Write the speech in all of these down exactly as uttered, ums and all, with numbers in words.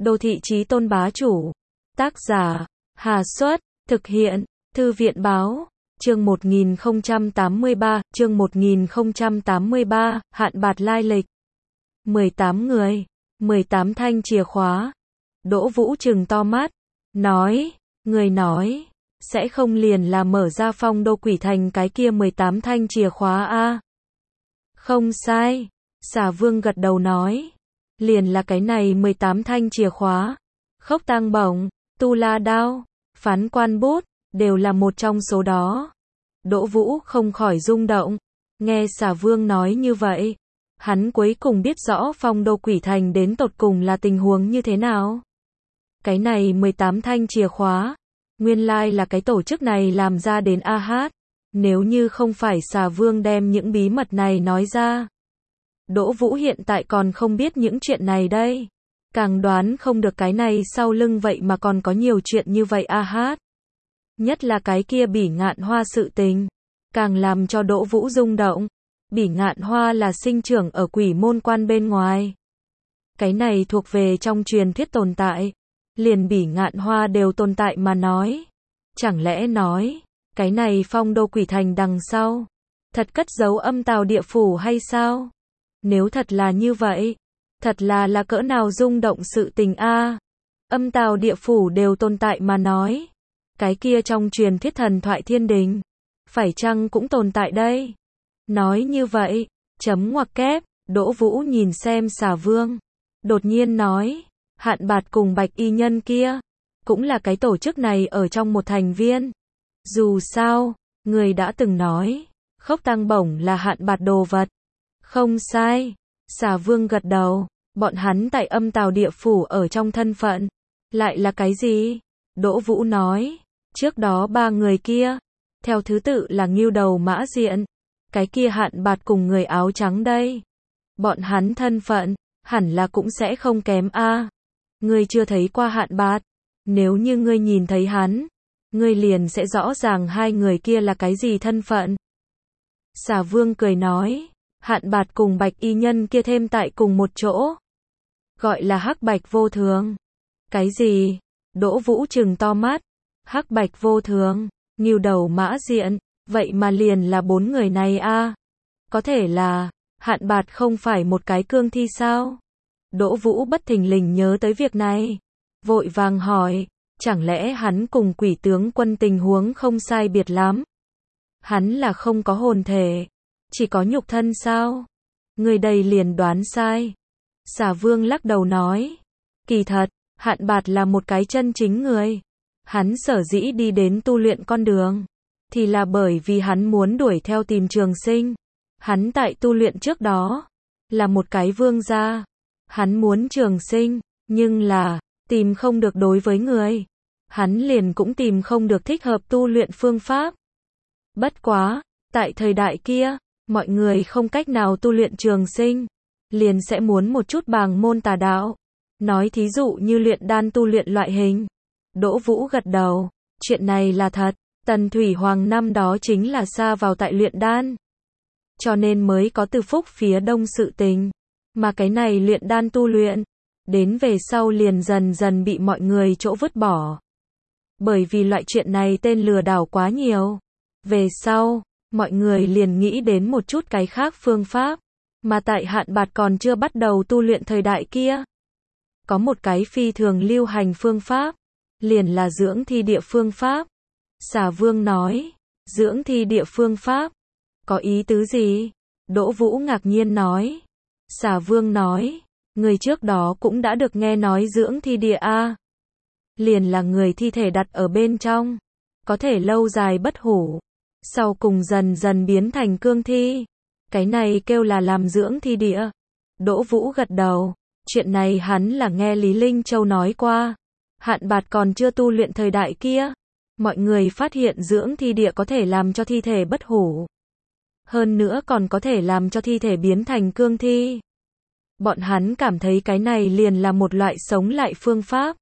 Đô thị chí tôn bá chủ. Tác giả, Hà Xuất, thực hiện, Thư viện báo, chương một nghìn không trăm tám mươi ba, chương một nghìn không trăm tám mươi ba, hạn bạt lai lịch. mười tám người, mười tám thanh chìa khóa. Đỗ Vũ trừng to mắt, nói, người nói, sẽ không liền là mở ra phong đô quỷ thành cái kia mười tám thanh chìa khóa a? Không sai, Xà Vương gật đầu nói, liền là cái này mười tám thanh chìa khóa. Khốc tang bổng, tu la đao, phán quan bút, đều là một trong số đó. Đỗ Vũ không khỏi rung động, nghe Xà Vương nói như vậy, hắn cuối cùng biết rõ phong đô quỷ thành đến tột cùng là tình huống như thế nào. Cái này mười tám thanh chìa khóa, nguyên lai là cái tổ chức này làm ra đến a hát, nếu như không phải Xà Vương đem những bí mật này nói ra. Đỗ Vũ hiện tại còn không biết những chuyện này đây, càng đoán không được cái này sau lưng vậy mà còn có nhiều chuyện như vậy a hát. Nhất là cái kia Bỉ Ngạn Hoa sự tình, càng làm cho Đỗ Vũ rung động. Bỉ Ngạn Hoa là sinh trưởng ở quỷ môn quan bên ngoài. Cái này thuộc về trong truyền thuyết tồn tại. Liền Bỉ Ngạn Hoa đều tồn tại mà nói. Chẳng lẽ nói, cái này phong đô quỷ thành đằng sau, thật cất giấu âm tào địa phủ hay sao? Nếu thật là như vậy, thật là là cỡ nào rung động sự tình a. Âm tào địa phủ đều tồn tại mà nói. Cái kia trong truyền thuyết thần thoại thiên đình, phải chăng cũng tồn tại đây? Nói như vậy, chấm ngoặc kép, Đỗ Vũ nhìn xem Xà Vương, đột nhiên nói, Hạn Bạt cùng Bạch Y Nhân kia, cũng là cái tổ chức này ở trong một thành viên. Dù sao, người đã từng nói, Khốc tang bổng là Hạn Bạt đồ vật. Không sai, Xà Vương gật đầu, bọn hắn tại âm tào địa phủ ở trong thân phận, lại là cái gì? Đỗ Vũ nói, trước đó ba người kia, theo thứ tự là Ngưu Đầu Mã Diện, cái kia Hạn Bạt cùng người áo trắng đây. Bọn hắn thân phận, hẳn là cũng sẽ không kém a. Ngươi chưa thấy qua Hạn Bạt, nếu như ngươi nhìn thấy hắn, ngươi liền sẽ rõ ràng hai người kia là cái gì thân phận. Xà Vương cười nói, Hạn Bạt cùng Bạch Y Nhân kia thêm tại cùng một chỗ, gọi là Hắc Bạch vô thường. Cái gì? Đỗ Vũ trừng to mắt, Hắc Bạch vô thường, Ngưu Đầu Mã Diện, vậy mà liền là bốn người này a. Có thể là, Hạn Bạt không phải một cái cương thi sao? Đỗ Vũ bất thình lình nhớ tới việc này, vội vàng hỏi, chẳng lẽ hắn cùng Quỷ tướng quân tình huống không sai biệt lắm? Hắn là không có hồn thể, chỉ có nhục thân sao? Người đây liền đoán sai. Xà Vương lắc đầu nói, kỳ thật, Hạn Bạt là một cái chân chính người. Hắn sở dĩ đi đến tu luyện con đường, thì là bởi vì hắn muốn đuổi theo tìm trường sinh. Hắn tại tu luyện trước đó, là một cái vương gia. Hắn muốn trường sinh, nhưng là, tìm không được đối với người. Hắn liền cũng tìm không được thích hợp tu luyện phương pháp. Bất quá, tại thời đại kia, mọi người không cách nào tu luyện trường sinh, liền sẽ muốn một chút bàng môn tà đạo. Nói thí dụ như luyện đan tu luyện loại hình. Đỗ Vũ gật đầu, chuyện này là thật, Tần Thủy Hoàng năm đó chính là sa vào tại luyện đan. Cho nên mới có Từ Phúc phía đông sự tình. Mà cái này luyện đan tu luyện, đến về sau liền dần dần bị mọi người chỗ vứt bỏ. Bởi vì loại chuyện này tên lừa đảo quá nhiều. Về sau, mọi người liền nghĩ đến một chút cái khác phương pháp. Mà tại Hạn Bạt còn chưa bắt đầu tu luyện thời đại kia, có một cái phi thường lưu hành phương pháp, liền là dưỡng thi địa phương pháp. Xà Vương nói, dưỡng thi địa phương pháp, có ý tứ gì? Đỗ Vũ ngạc nhiên nói. Xà Vương nói, người trước đó cũng đã được nghe nói dưỡng thi địa a. Liền là người thi thể đặt ở bên trong, có thể lâu dài bất hủ, sau cùng dần dần biến thành cương thi. Cái này kêu là làm dưỡng thi địa. Đỗ Vũ gật đầu, chuyện này hắn là nghe Lý Linh Châu nói qua. Hạn Bạt còn chưa tu luyện thời đại kia, mọi người phát hiện dưỡng thi địa có thể làm cho thi thể bất hủ. Hơn nữa còn có thể làm cho thi thể biến thành cương thi. Bọn hắn cảm thấy cái này liền là một loại sống lại phương pháp.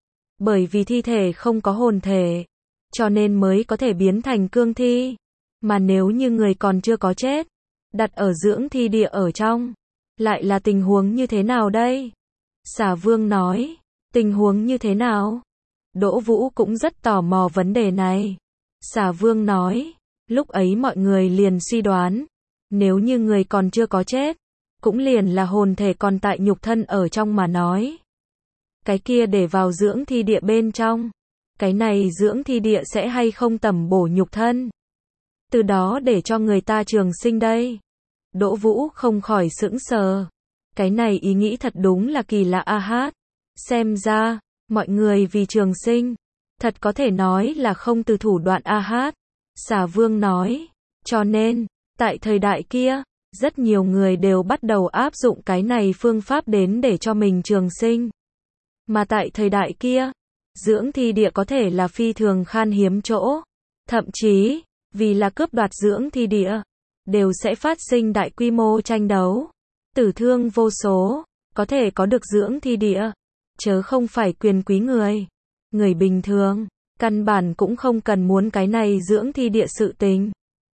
Bởi vì thi thể không có hồn thể, cho nên mới có thể biến thành cương thi. Mà nếu như người còn chưa có chết, đặt ở dưỡng thi địa ở trong, lại là tình huống như thế nào đây? Xà Vương nói, Tình huống như thế nào? Đỗ Vũ cũng rất tò mò vấn đề này. Xà Vương nói, lúc ấy mọi người liền suy đoán, nếu như người còn chưa có chết, cũng liền là hồn thể còn tại nhục thân ở trong mà nói. Cái kia để vào dưỡng thi địa bên trong, cái này dưỡng thi địa sẽ hay không tẩm bổ nhục thân, từ đó để cho người ta trường sinh đây. Đỗ Vũ không khỏi sững sờ. Cái này ý nghĩ thật đúng là kỳ lạ a hát. Xem ra, mọi người vì trường sinh, thật có thể nói là không từ thủ đoạn a hát. Xà Vương nói, cho nên, tại thời đại kia, rất nhiều người đều bắt đầu áp dụng cái này phương pháp đến để cho mình trường sinh. Mà tại thời đại kia, dưỡng thi địa có thể là phi thường khan hiếm chỗ. Thậm chí, vì là cướp đoạt dưỡng thi địa, đều sẽ phát sinh đại quy mô tranh đấu, tử thương vô số, có thể có được dưỡng thi địa, chớ không phải quyền quý người. Người bình thường, căn bản cũng không cần muốn cái này dưỡng thi địa sự tình.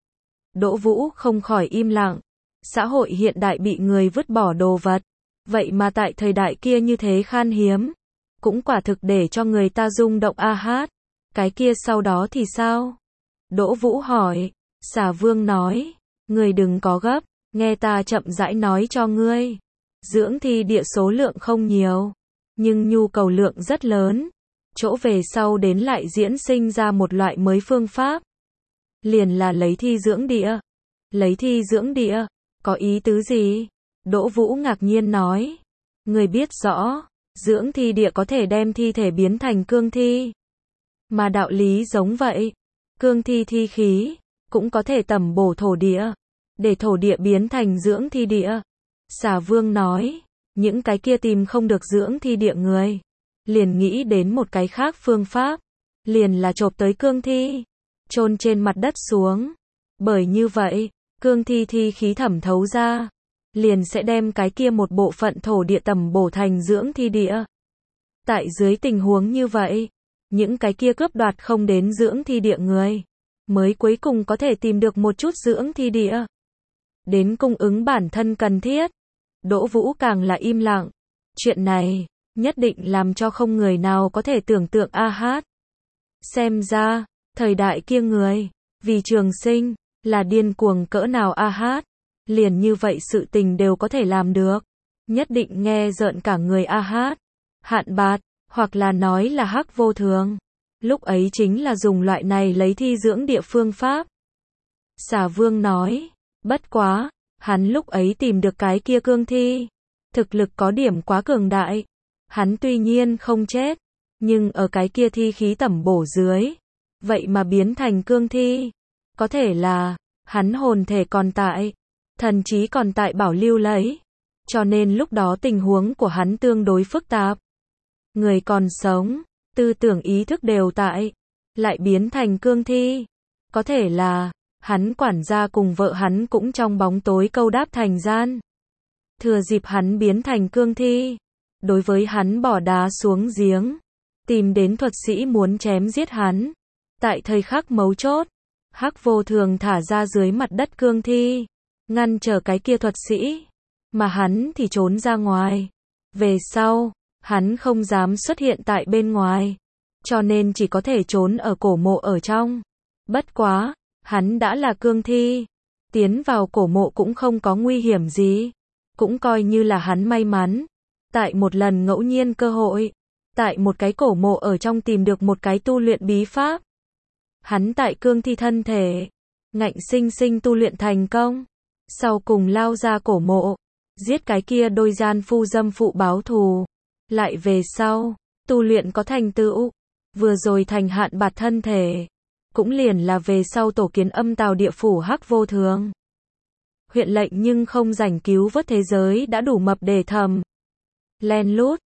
Đỗ Vũ không khỏi im lặng. Xã hội hiện đại bị người vứt bỏ đồ vật, vậy mà tại thời đại kia như thế khan hiếm, cũng quả thực để cho người ta rung động a hát. Cái kia sau đó thì sao? Đỗ Vũ hỏi. Xà Vương nói, ngươi đừng có gấp, nghe ta chậm rãi nói cho ngươi. Dưỡng thi địa số lượng không nhiều, nhưng nhu cầu lượng rất lớn. Chỗ về sau đến lại diễn sinh ra một loại mới phương pháp. Liền là lấy thi dưỡng địa. Lấy thi dưỡng địa, có ý tứ gì? Đỗ Vũ ngạc nhiên nói. Ngươi biết rõ, dưỡng thi địa có thể đem thi thể biến thành cương thi. Mà đạo lý giống vậy, cương thi thi khí, cũng có thể tẩm bổ thổ địa, để thổ địa biến thành dưỡng thi địa. Xà Vương nói, những cái kia tìm không được dưỡng thi địa người, liền nghĩ đến một cái khác phương pháp, liền là chộp tới cương thi, chôn trên mặt đất xuống. Bởi như vậy, cương thi thi khí thẩm thấu ra, liền sẽ đem cái kia một bộ phận thổ địa tẩm bổ thành dưỡng thi địa. Tại dưới tình huống như vậy, những cái kia cướp đoạt không đến dưỡng thi địa người, mới cuối cùng có thể tìm được một chút dưỡng thi địa, đến cung ứng bản thân cần thiết. Đỗ Vũ càng là im lặng. Chuyện này, nhất định làm cho không người nào có thể tưởng tượng a hát. Xem ra, thời đại kia người, vì trường sinh, là điên cuồng cỡ nào a hát. Liền như vậy sự tình đều có thể làm được. Nhất định nghe rợn cả người a hát. Hạn Bạt, hoặc là nói là Hắc Vô Thường, lúc ấy chính là dùng loại này lấy thi dưỡng địa phương pháp. Xà Vương nói, bất quá, hắn lúc ấy tìm được cái kia cương thi, thực lực có điểm quá cường đại. Hắn tuy nhiên không chết, nhưng ở cái kia thi khí tẩm bổ dưới, vậy mà biến thành cương thi. Có thể là, hắn hồn thể còn tại, thần trí còn tại bảo lưu lấy. Cho nên lúc đó tình huống của hắn tương đối phức tạp. Người còn sống, tư tưởng ý thức đều tại, lại biến thành cương thi. Có thể là, hắn quản gia cùng vợ hắn cũng trong bóng tối câu đáp thành gian. Thừa dịp hắn biến thành cương thi, đối với hắn bỏ đá xuống giếng, tìm đến thuật sĩ muốn chém giết hắn. Tại thời khắc mấu chốt, Hắc Vô Thường thả ra dưới mặt đất cương thi, ngăn trở cái kia thuật sĩ, mà hắn thì trốn ra ngoài. Về sau, hắn không dám xuất hiện tại bên ngoài, cho nên chỉ có thể trốn ở cổ mộ ở trong. Bất quá, hắn đã là cương thi, tiến vào cổ mộ cũng không có nguy hiểm gì, cũng coi như là hắn may mắn. Tại một lần ngẫu nhiên cơ hội, tại một cái cổ mộ ở trong tìm được một cái tu luyện bí pháp. Hắn tại cương thi thân thể, ngạnh sinh sinh tu luyện thành công, sau cùng lao ra cổ mộ, giết cái kia đôi gian phu dâm phụ báo thù. Lại về sau, tu luyện có thành tựu, vừa rồi thành Hạn Bạt thân thể, cũng liền là về sau tổ kiến Âm Tào Địa Phủ Hắc Vô Thường. Huyện lệnh nhưng không rảnh cứu vớt thế giới đã đủ mập để thầm. Len lút,